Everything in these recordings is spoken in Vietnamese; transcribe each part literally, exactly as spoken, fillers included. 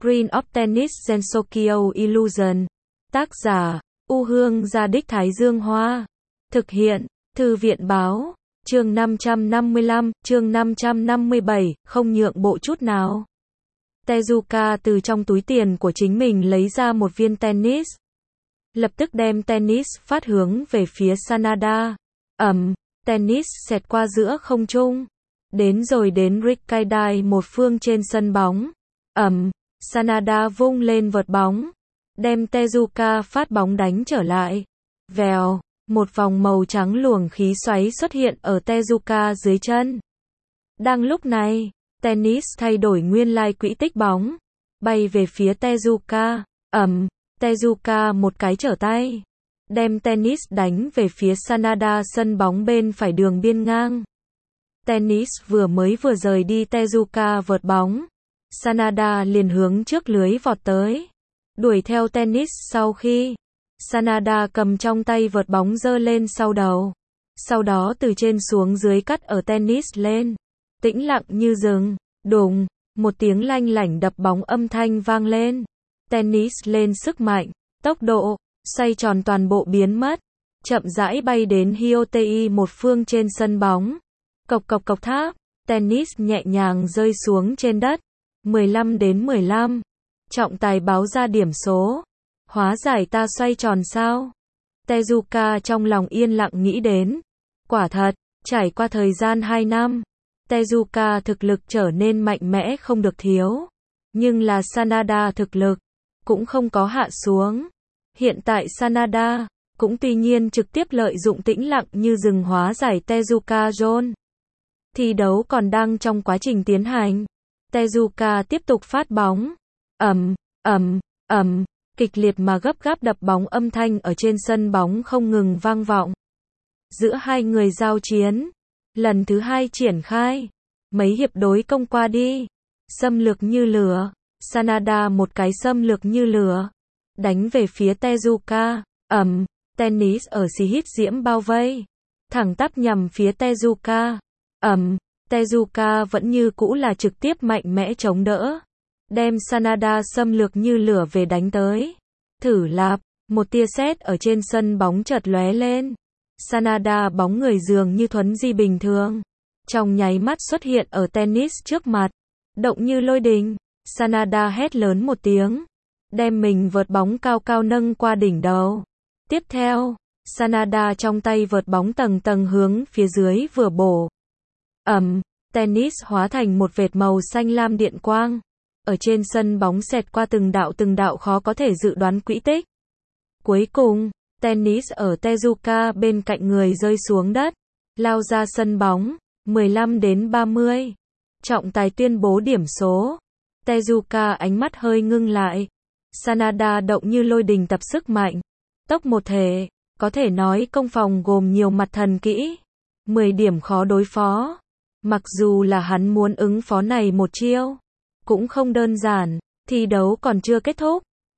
Screen of Tennis Gensokyo Illusion. Tác giả, U Hương Gia Đích Thái Dương Hoa. Thực hiện, Thư viện Báo. Chương năm trăm năm mươi lăm, chương năm trăm năm mươi bảy, không nhượng bộ chút nào. Tezuka từ trong túi tiền của chính mình lấy ra một viên tennis. Lập tức đem tennis phát hướng về phía Sanada. Ầm, tennis xẹt qua giữa không trung. Đến rồi đến Rikkaidai một phương trên sân bóng. Ầm, Sanada vung lên vợt bóng. Đem Tezuka phát bóng đánh trở lại. Vèo, một vòng màu trắng luồng khí xoáy xuất hiện ở Tezuka dưới chân. Đang lúc này, tennis thay đổi nguyên lai quỹ tích bóng. Bay về phía Tezuka. Ầm, Tezuka một cái trở tay. Đem tennis đánh về phía Sanada sân bóng bên phải đường biên ngang. Tennis vừa mới vừa rời đi Tezuka vợt bóng. Sanada liền hướng trước lưới vọt tới. Đuổi theo tennis sau khi Sanada cầm trong tay vợt bóng giơ lên sau đầu. Sau đó từ trên xuống dưới cắt ở tennis lên. Tĩnh lặng như rừng. Đùng, một tiếng lanh lảnh đập bóng âm thanh vang lên. Tennis lên sức mạnh, tốc độ, xoay tròn toàn bộ biến mất. Chậm rãi bay đến Hyotei một phương trên sân bóng. Cộc cộc cộc tháp, tennis nhẹ nhàng rơi xuống trên đất. mười lăm đến mười lăm. Trọng tài báo ra điểm số. Hóa giải ta xoay tròn sao? Tezuka trong lòng yên lặng nghĩ đến. Quả thật, trải qua thời gian hai năm, Tezuka thực lực trở nên mạnh mẽ không được thiếu. Nhưng là Sanada thực lực cũng không có hạ xuống. Hiện tại Sanada cũng tuy nhiên trực tiếp lợi dụng tĩnh lặng như rừng hóa giải Tezuka John. Thi đấu còn đang trong quá trình tiến hành. Tezuka tiếp tục phát bóng. Ầm, ầm, ầm, kịch liệt mà gấp gáp đập bóng âm thanh ở trên sân bóng không ngừng vang vọng. Giữa hai người giao chiến, lần thứ hai triển khai. Mấy hiệp đối công qua đi. Xâm lược như lửa. Sanada một cái xâm lược như lửa. Đánh về phía Tezuka. Ầm, tennis ở xì hít diễm bao vây. Thẳng tắp nhằm phía Tezuka. Ầm, Tezuka vẫn như cũ là trực tiếp mạnh mẽ chống đỡ. Đem Sanada xâm lược như lửa về đánh tới. Thử lạp, một tia sét ở trên sân bóng chợt lóe lên. Sanada bóng người dường như thuấn di bình thường. Trong nháy mắt xuất hiện ở tennis trước mặt. Động như lôi đình. Sanada hét lớn một tiếng. Đem mình vợt bóng cao cao nâng qua đỉnh đầu. Tiếp theo, Sanada trong tay vợt bóng tầng tầng hướng phía dưới vừa bổ. Ầm, tennis hóa thành một vệt màu xanh lam điện quang. Ở trên sân bóng xẹt qua từng đạo từng đạo khó có thể dự đoán quỹ tích. Cuối cùng, tennis ở Tezuka bên cạnh người rơi xuống đất. Lao ra sân bóng. mười lăm đến ba mươi. Trọng tài tuyên bố điểm số. Tezuka ánh mắt hơi ngưng lại. Sanada động như lôi đình tập sức mạnh. Tốc một thể. Có thể nói công phòng gồm nhiều mặt thần kỹ. mười điểm khó đối phó. Mặc dù là hắn muốn ứng phó này một chiêu. Cũng không đơn giản. Thi đấu còn chưa kết thúc.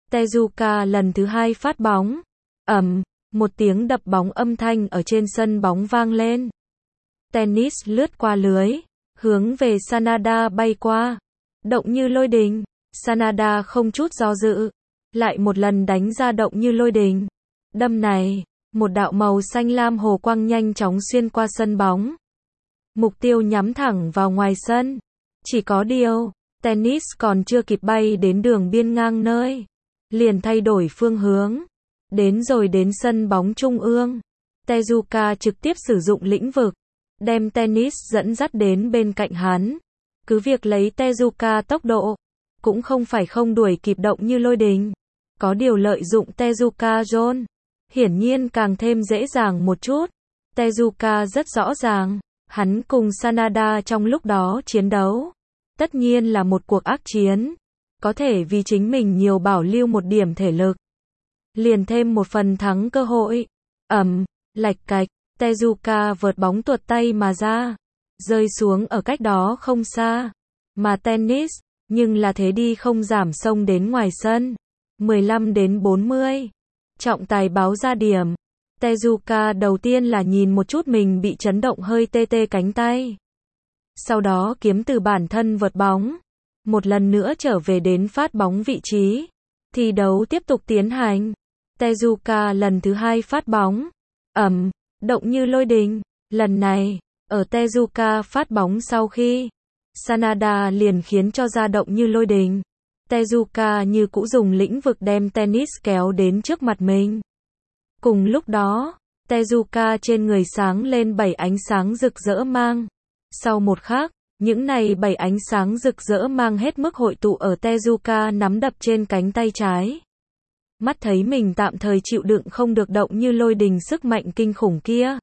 Tezuka lần thứ hai phát bóng. Ầm, một tiếng đập bóng âm thanh ở trên sân bóng vang lên. Tennis lướt qua lưới. Hướng về Sanada bay qua. Động như lôi đình. Sanada không chút do dự. Lại một lần đánh ra động như lôi đình. Đâm này, một đạo màu xanh lam hồ quang nhanh chóng xuyên qua sân bóng. Mục tiêu nhắm thẳng vào ngoài sân. Chỉ có điều, tennis còn chưa kịp bay đến đường biên ngang nơi. Liền thay đổi phương hướng. Đến rồi đến sân bóng trung ương. Tezuka trực tiếp sử dụng lĩnh vực. Đem tennis dẫn dắt đến bên cạnh hắn. Cứ việc lấy Tezuka tốc độ. Cũng không phải không đuổi kịp động như lôi đình. Có điều lợi dụng Tezuka John. Hiển nhiên càng thêm dễ dàng một chút. Tezuka rất rõ ràng. Hắn cùng Sanada trong lúc đó chiến đấu. Tất nhiên là một cuộc ác chiến. Có thể vì chính mình nhiều bảo lưu một điểm thể lực. Liền thêm một phần thắng cơ hội. Ầm, lạch cạch. Tezuka vợt bóng tuột tay mà ra. Rơi xuống ở cách đó không xa. Mà tennis, nhưng là thế đi không giảm xông đến ngoài sân. mười lăm đến bốn mươi. Trọng tài báo ra điểm. Tezuka đầu tiên là nhìn một chút mình bị chấn động hơi tê tê cánh tay. Sau đó kiếm từ bản thân vợt bóng. một lần nữa trở về đến phát bóng vị trí. Thi đấu tiếp tục tiến hành. Tezuka lần thứ hai phát bóng. Ầm, động như lôi đình. Lần này, ở Tezuka phát bóng sau khi Sanada liền khiến cho ra động như lôi đình. Tezuka như cũ dùng lĩnh vực đem tennis kéo đến trước mặt mình. Cùng lúc đó, Tezuka trên người sáng lên bảy ánh sáng rực rỡ mang. Sau một khắc, những này bảy ánh sáng rực rỡ mang hết mức hội tụ ở Tezuka nắm đập trên cánh tay trái. Mắt thấy mình tạm thời chịu đựng không được động như lôi đình sức mạnh kinh khủng kia.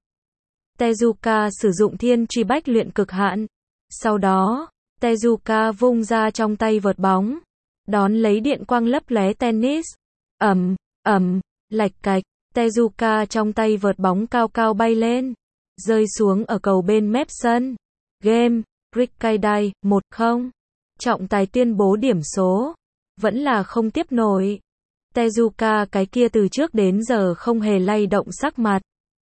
Tezuka sử dụng thiên truy bách luyện cực hạn. Sau đó, Tezuka vung ra trong tay vợt bóng. Đón lấy điện quang lấp lóe tennis. Ầm, ầm, lạch cạch. Tezuka trong tay vợt bóng cao cao bay lên. Rơi xuống ở cầu bên mép sân. Game, Rikkaidai, một không. Trọng tài tuyên bố điểm số. Vẫn là không tiếp nổi. Tezuka cái kia từ trước đến giờ không hề lay động sắc mặt.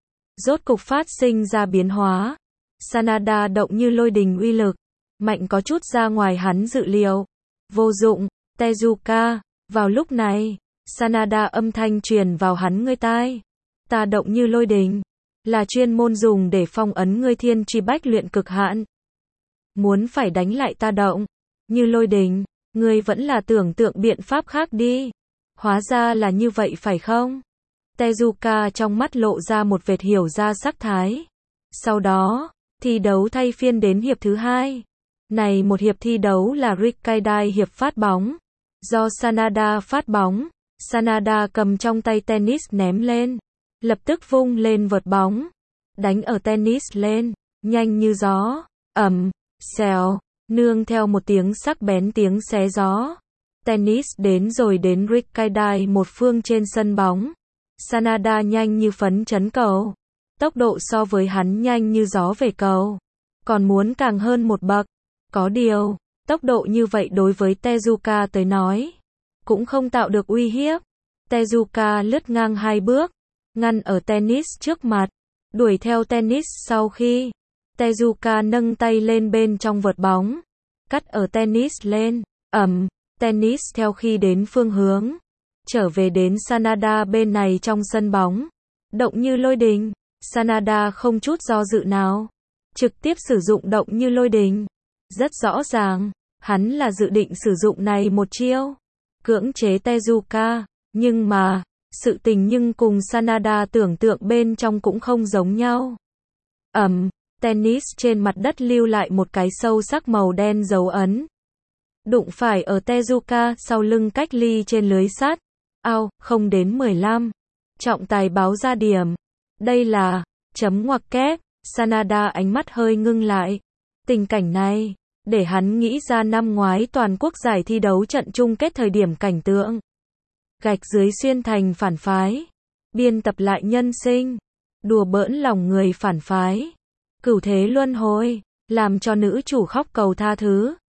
Rốt cục phát sinh ra biến hóa. Sanada động như lôi đình uy lực. Mạnh có chút ra ngoài hắn dự liệu. Vô dụng, Tezuka. Vào lúc này, Sanada âm thanh truyền vào hắn ngươi tai. Ta động như lôi đình. Là chuyên môn dùng để phong ấn ngươi thiên truy bách luyện cực hạn. Muốn phải đánh lại ta động như lôi đình. Ngươi vẫn là tưởng tượng biện pháp khác đi. Hóa ra là như vậy phải không? Tezuka trong mắt lộ ra một vệt hiểu ra sắc thái. Sau đó, thi đấu thay phiên đến hiệp thứ hai. Này một hiệp thi đấu là Rikkaidai hiệp phát bóng. Do Sanada phát bóng, Sanada cầm trong tay tennis ném lên. Lập tức vung lên vợt bóng. Đánh ở tennis lên, nhanh như gió. Ầm, xèo, nương theo một tiếng sắc bén tiếng xé gió. Tennis đến rồi đến Rikkaidai một phương trên sân bóng. Sanada nhanh như phấn chấn cầu. Tốc độ so với hắn nhanh như gió về cầu. Còn muốn càng hơn một bậc. Có điều, tốc độ như vậy đối với Tezuka tới nói, cũng không tạo được uy hiếp. Tezuka lướt ngang hai bước, ngăn ở tennis trước mặt, đuổi theo tennis sau khi. Tezuka nâng tay lên bên trong vợt bóng, cắt ở tennis lên, ầm, tennis theo khi đến phương hướng, trở về đến Sanada bên này trong sân bóng. Động như lôi đình, Sanada không chút do dự nào, trực tiếp sử dụng động như lôi đình. Rất rõ ràng, hắn là dự định sử dụng này một chiêu, cưỡng chế Tezuka, nhưng mà, sự tình nhưng cùng Sanada tưởng tượng bên trong cũng không giống nhau. Ầm, tennis trên mặt đất lưu lại một cái sâu sắc màu đen dấu ấn. Đụng phải ở Tezuka sau lưng cách ly trên lưới sắt. Ao, không đến mười lăm. Trọng tài báo ra điểm. Đây là chấm ngoặc kép. Sanada ánh mắt hơi ngưng lại. Tình cảnh này, để hắn nghĩ ra năm ngoái toàn quốc giải thi đấu trận chung kết thời điểm cảnh tượng. Gạch dưới xuyên thành phản phái. Biên tập lại nhân sinh. Đùa bỡn lòng người phản phái. Cửu thế luân hồi. Làm cho nữ chủ khóc cầu tha thứ.